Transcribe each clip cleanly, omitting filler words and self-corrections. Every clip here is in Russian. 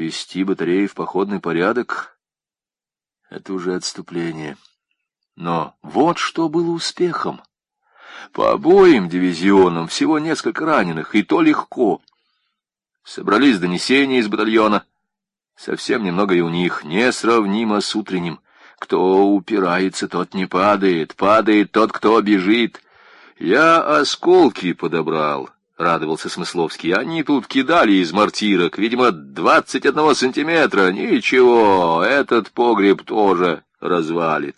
привести батареи в походный порядок — это уже отступление. Но вот что было успехом. По обоим дивизионам всего несколько раненых, и то легко. Собрались донесения из батальона. Совсем немного и у них, несравнимо с утренним. Кто упирается, тот не падает, падает тот, кто бежит. Я осколки подобрал, — радовался Смысловский. Они тут кидали из мортирок, видимо, 21 сантиметра. Ничего, этот погреб тоже развалит.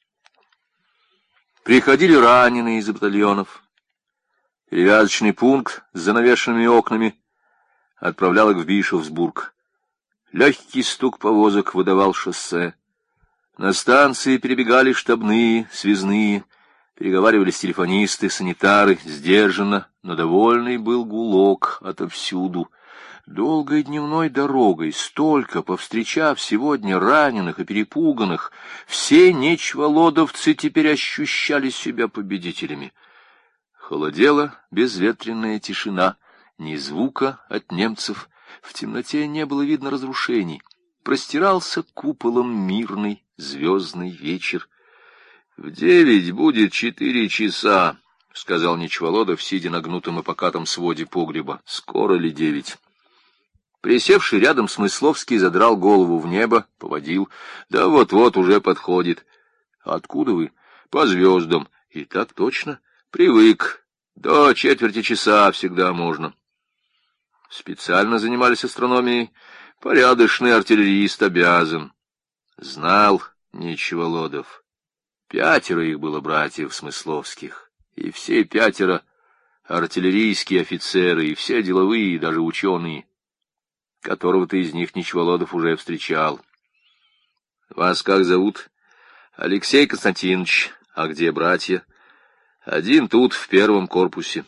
Приходили раненые из батальонов. Перевязочный пункт с занавешенными окнами отправлял их в Бишофсбург. Легкий стук повозок выдавал шоссе. На станции перебегали штабные, связные, переговаривались телефонисты, санитары. Сдержанно, но довольный был гулок отовсюду. Долгой дневной дорогой, столько повстречав сегодня раненых и перепуганных, все нечволодовцы теперь ощущали себя победителями. Холодела безветренная тишина, ни звука от немцев, в темноте не было видно разрушений. Простирался куполом мирный звездный вечер. — В 9 будет 4 часа, — сказал Нечволодов, сидя на гнутом и покатом своде погреба. — Скоро ли 9? Присевший рядом Смысловский задрал голову в небо, поводил. — Да вот-вот уже подходит. — Откуда вы? — По звездам. — И так точно? — Привык. До четверти часа всегда можно. Специально занимались астрономией. Порядочный артиллерист обязан. Знал Нечволодов. 5 их было братьев Смысловских, и все 5 артиллерийские офицеры, и все деловые, и даже ученые. Которого-то из них Нечволодов уже встречал. — Вас как зовут? — Алексей Константинович. А где братья? — Один тут, в 1 корпусе.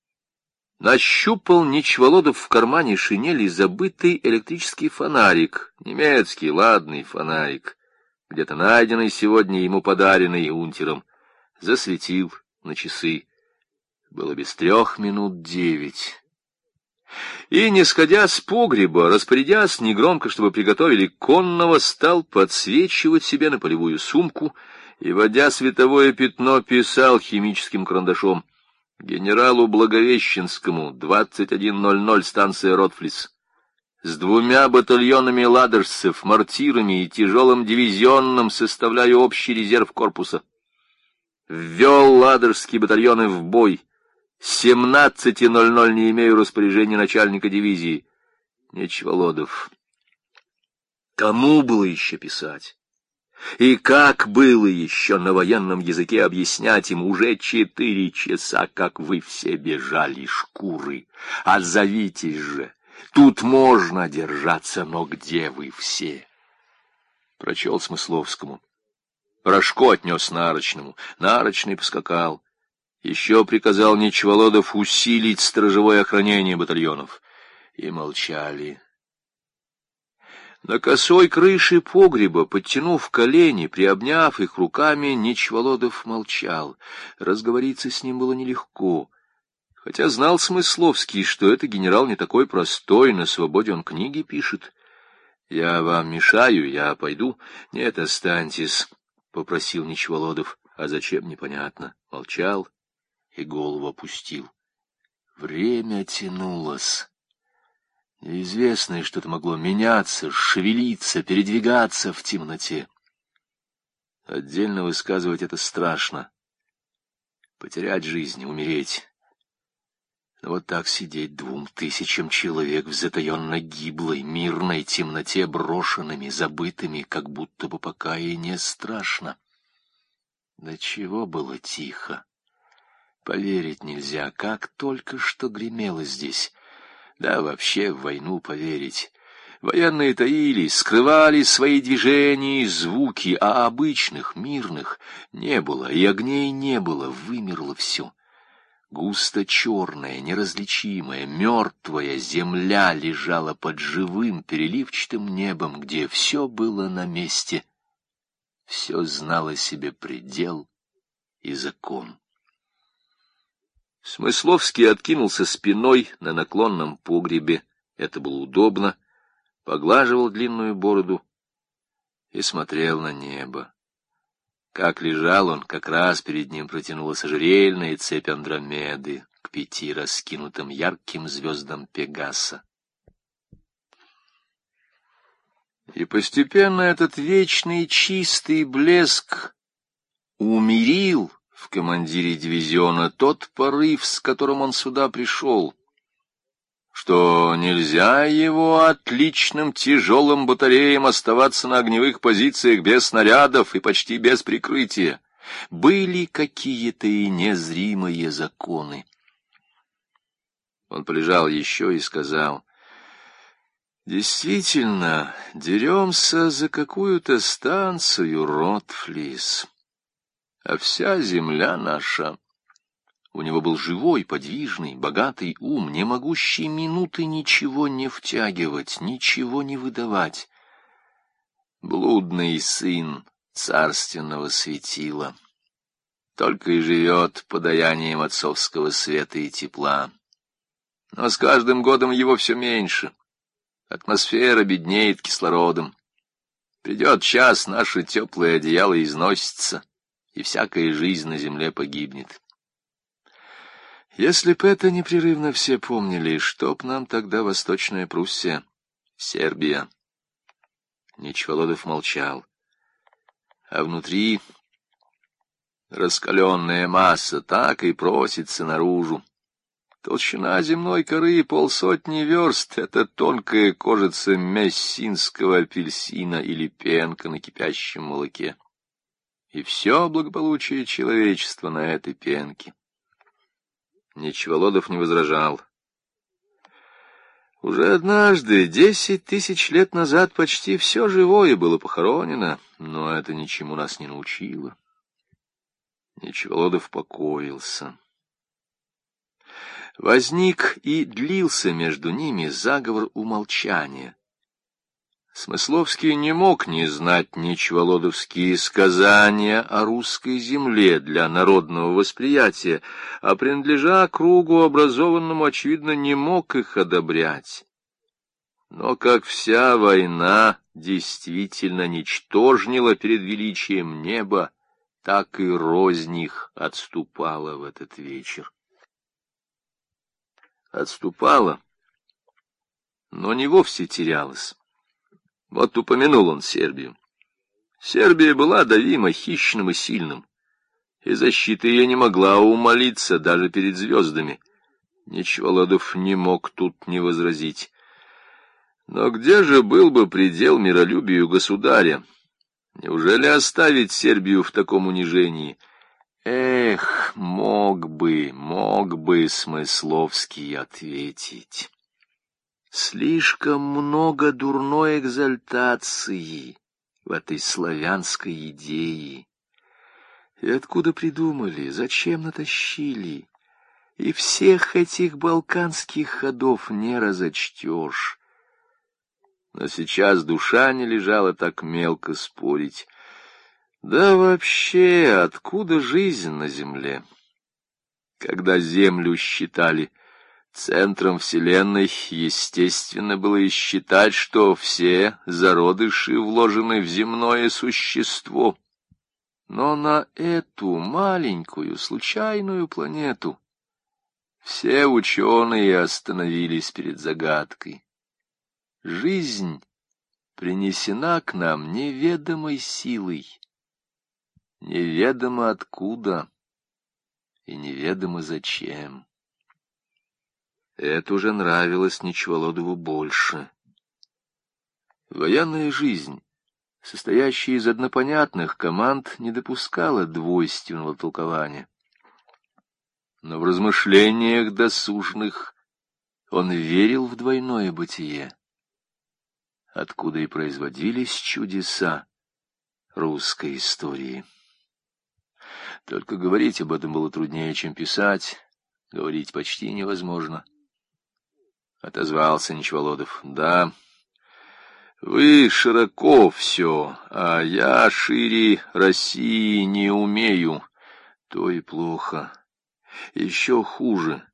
Нащупал Нечволодов в кармане шинели забытый электрический фонарик, немецкий ладный фонарик, где-то найденный сегодня ему подаренный унтером. Засветил на часы. Было без 3 минут 9. И, не сходя с погреба, распорядясь негромко, чтобы приготовили конного, стал подсвечивать себе на полевую сумку и, водя световое пятно, писал химическим карандашом: генералу Благовещенскому, 21:00, станция Ротфлис. С 2 батальонами ладожцев, мортирами и тяжелым дивизионным составляю общий резерв корпуса. Ввел ладожские батальоны в бой. С 17:00 не имею распоряжения начальника дивизии. Нечволодов. Кому было еще писать? И как было еще на военном языке объяснять им: уже 4 часа, как вы все бежали, шкуры? Отзовитесь же! Тут можно держаться, но где вы все? Прочел Смысловскому. Рожко отнес Нарочному. Нарочный поскакал. Еще приказал Нечволодов усилить сторожевое охранение батальонов. И молчали. На косой крыше погреба, подтянув колени, приобняв их руками, Нечволодов молчал. Разговориться с ним было нелегко. Хотя знал Смысловский, что это генерал не такой простой, на свободе он книги пишет. — Я вам мешаю, я пойду. — Нет, останьтесь, — попросил Нечволодов. — А зачем, непонятно. Молчал и голову опустил. Время тянулось. Неизвестное что-то могло меняться, шевелиться, передвигаться в темноте. Отдельно высказывать это страшно. Потерять жизнь, умереть. Но вот так сидеть 2000 человек в затаенно-гиблой, мирной темноте, брошенными, забытыми, как будто бы пока и не страшно. Да чего было тихо. Поверить нельзя, как только что гремело здесь. Да вообще в войну поверить. Военные таились, скрывали свои движения и звуки, а обычных, мирных не было, и огней не было, вымерло все. Густо черная, неразличимая, мертвая земля лежала под живым переливчатым небом, где все было на месте. Все знало себе предел и закон. Смысловский откинулся спиной на наклонном погребе. Это было удобно. поглаживал длинную бороду и смотрел на небо. Как лежал он, как раз перед ним протянулась ожерельная цепь Андромеды к 5 раскинутым ярким звездам Пегаса. И постепенно этот вечный чистый блеск умерил в командире дивизиона тот порыв, с которым он сюда пришел, что нельзя его отличным тяжелым батареям оставаться на огневых позициях без снарядов и почти без прикрытия. Были какие-то и незримые законы. Он полежал еще и сказал: «Действительно, деремся за какую-то станцию, Ротфлис, а вся земля наша». У него был живой, подвижный, богатый ум, не могущий минуты ничего не втягивать, ничего не выдавать. Блудный сын царственного светила, только и живет подаянием отцовского света и тепла. Но с каждым годом его все меньше. Атмосфера беднеет кислородом. Придет час, наше теплое одеяло износится, и всякая жизнь на земле погибнет. Если б это непрерывно все помнили, что б нам тогда Восточная Пруссия, Сербия? Нечволодов молчал. А внутри раскаленная масса так и просится наружу. Толщина земной коры 50 верст — это тонкая кожица мессинского апельсина или пенка на кипящем молоке. И все благополучие человечества на этой пенке. Нечволодов не возражал. Уже однажды, 10 000 лет назад, почти все живое было похоронено, но это ничему нас не научило. Нечволодов покоился. Возник и длился между ними заговор умолчания. Смысловский не мог не знать нечволодовские сказания о русской земле для народного восприятия, а, принадлежа кругу образованному, очевидно, не мог их одобрять. Но как вся война действительно ничтожнила перед величием неба, так и рознь их отступала в этот вечер. Отступала, но не вовсе терялась. Вот упомянул он Сербию. Сербия была давима хищным и сильным, и защита ее не могла умолиться даже перед звездами. Нечволодов не мог тут не возразить. Но где же был бы предел миролюбию государя? Неужели оставить Сербию в таком унижении? Эх, мог бы Смысловский ответить. Слишком много дурной экзальтации в этой славянской идее. И откуда придумали, зачем натащили? И всех этих балканских ходов не разочтешь. Но сейчас душа не лежала так мелко спорить. Да вообще, откуда жизнь на земле? Когда землю считали центром Вселенной, естественно было и считать, что все зародыши вложены в земное существо. Но на эту маленькую случайную планету все ученые остановились перед загадкой. Жизнь принесена к нам неведомой силой, неведомо откуда и неведомо зачем. Это уже нравилось Нечволодову больше. Военная жизнь, состоящая из однопонятных команд, не допускала двойственного толкования. Но в размышлениях досужных он верил в двойное бытие, откуда и производились чудеса русской истории. Только говорить об этом было труднее, чем писать, говорить почти невозможно. Отозвался Нечволодов. Да, вы широко все, а я шире России не умею. То и плохо. Еще хуже,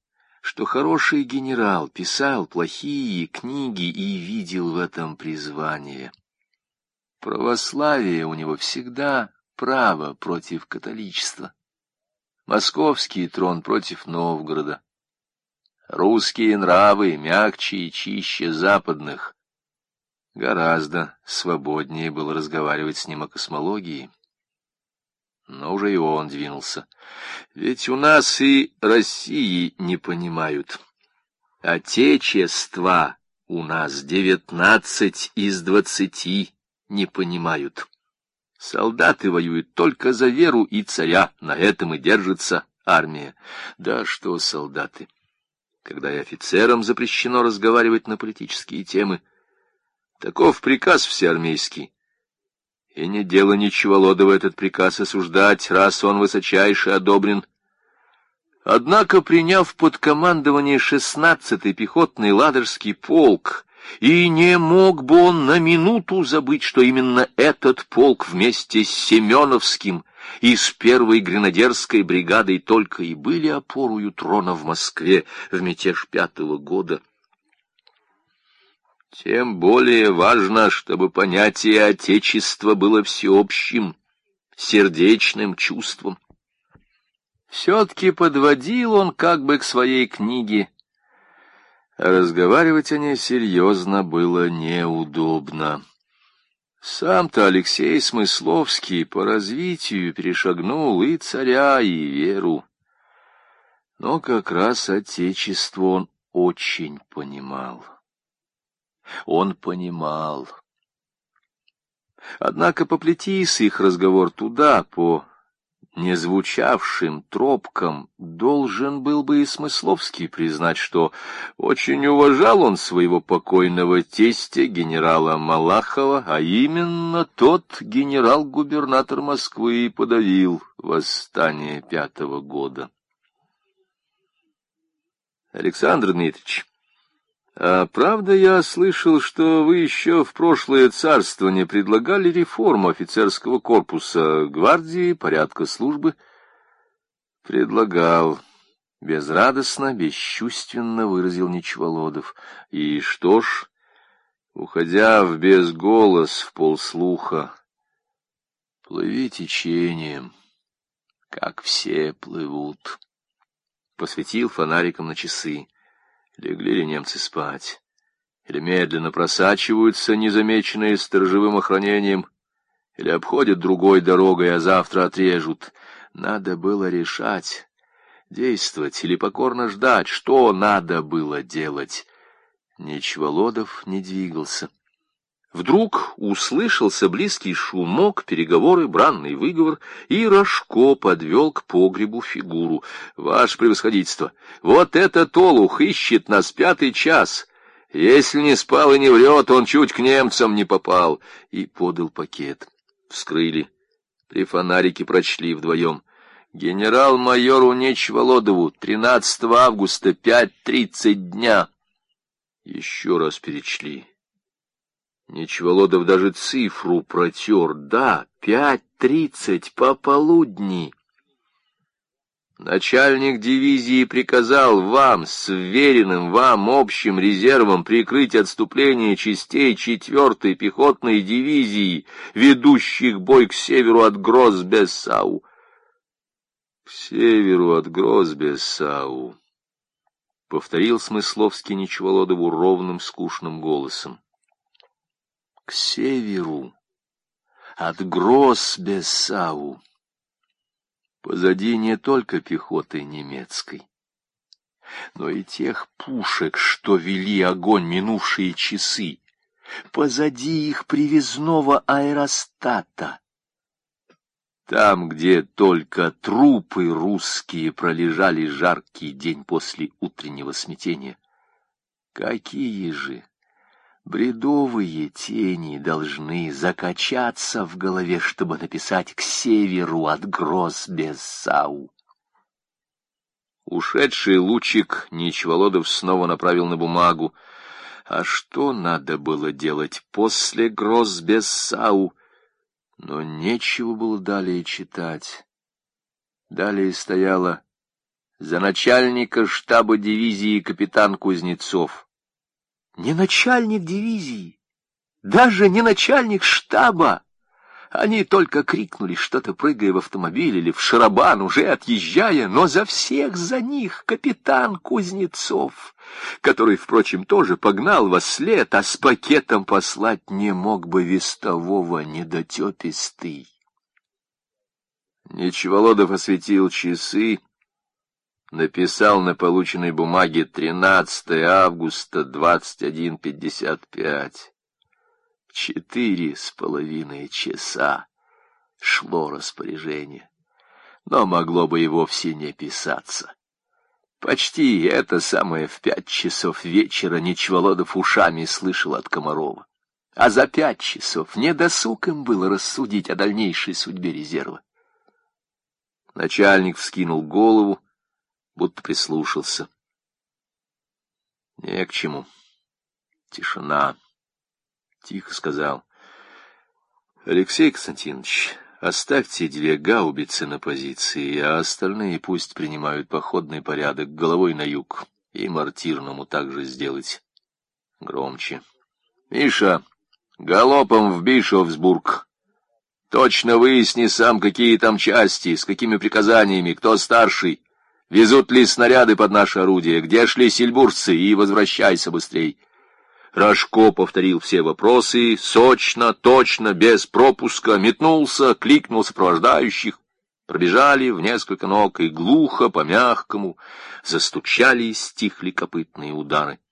что хороший генерал писал плохие книги и видел в этом призвание. Православие у него всегда право против католичества, московский трон против Новгорода. Русские нравы мягче и чище западных. Гораздо свободнее было разговаривать с ним о космологии. Но уже и он двинулся. Ведь у нас и России не понимают. Отечества у нас 19 из 20 не понимают. Солдаты воюют только за веру и царя, на этом и держится армия. Да что солдаты, когда и офицерам запрещено разговаривать на политические темы. Таков приказ всеармейский. И не дело Нечеволодова этот приказ осуждать, раз он высочайше одобрен. Однако, приняв под командование 16-й пехотный Ладожский полк, и не мог бы он на минуту забыть, что именно этот полк вместе с Семеновским и с первой гренадерской бригадой только и были опорою трона в Москве в мятеж 5-го года. Тем более важно, чтобы понятие Отечества было всеобщим, сердечным чувством. Все-таки подводил он как бы к своей книге, а разговаривать о ней серьезно было неудобно. Сам-то Алексей Смысловский по развитию перешагнул и царя, и веру. Но как раз Отечество он очень понимал. Он понимал. Однако поплетись их разговор туда, по незвучавшим тропкам, должен был бы и Смысловский признать, что очень уважал он своего покойного тестя, генерала Малахова, а именно тот генерал-губернатор Москвы и подавил восстание 5-го года. Александр Дмитриевич, а правда я слышал, что вы еще в прошлое царствование предлагали реформу офицерского корпуса, гвардии, порядка службы? Предлагал. Безрадостно, бесчувственно выразил Нечеволодов. И что ж, уходя в безголос, в полслуха, плыви течением, как все плывут. Посветил фонариком на часы. Легли ли немцы спать? Или медленно просачиваются, незамеченные сторожевым охранением? Или обходят другой дорогой, а завтра отрежут? Надо было решать, действовать или покорно ждать. Что надо было делать? Нечеволодов не двигался. Вдруг услышался близкий шумок, переговоры, бранный выговор, и Рожко подвел к погребу фигуру. — Ваше превосходительство, вот этот олух ищет нас 5-й час. Если не спал и не врет, он чуть к немцам не попал. И подал пакет. Вскрыли. При фонарике прочли вдвоем. Генерал-майору Нечеволодову 13 августа 5:30 дня. Еще раз перечли. Нечеволодов даже цифру протер. Да, 5:30 пополудни. Начальник дивизии приказал вам с вверенным вам общим резервом прикрыть отступление частей 4-й пехотной дивизии, ведущих бой к северу от Гросс-Бессау. К северу от Гросс-Бессау, повторил Смысловский Нечеволодову ровным скучным голосом. К северу от Гросс-Бессау. Позади не только пехоты немецкой, но и тех пушек, что вели огонь минувшие часы. Позади их привезного аэростата. Там, где только трупы русские пролежали жаркий день после утреннего смятения. Какие же бредовые тени должны закачаться в голове, чтобы написать «к северу от Гросс-Бессау». Ушедший лучик Нечеволодов снова направил на бумагу. А что надо было делать после Гросс-Бессау? Но нечего было далее читать. Далее стояло За начальника штаба дивизии капитан Кузнецов. Не начальник дивизии, даже не начальник штаба. Они только крикнули что-то, прыгая в автомобиль или в шарабан, уже отъезжая, но за всех за них капитан Кузнецов, который, впрочем, тоже погнал во след, а с пакетом послать не мог бы вестового недотепистый. Нечеволодов осветил часы, написал на полученной бумаге 13 августа 21:55. 4,5 часа шло распоряжение, но могло бы и вовсе не писаться. Почти это самое в 5 часов вечера Нечеволодов ушами слышал от Комарова. А за 5 часов недосуг им было рассудить о дальнейшей судьбе резерва. Начальник вскинул голову, будто прислушался. Не к чему. Тишина. Тихо сказал: Алексей Константинович, оставьте 2 гаубицы на позиции, а остальные пусть принимают походный порядок головой на юг, и мортирному также сделать. Громче. Миша, галопом в Бишофсбург. Точно выясни сам, какие там части, с какими приказаниями, кто старший, везут ли снаряды под наше орудие, где шли сельбуржцы, и возвращайся быстрей. Рожко повторил все вопросы, сочно, точно, без пропуска, метнулся, кликнул сопровождающих. Пробежали в несколько ног и глухо, по-мягкому, застучали и стихли копытные удары.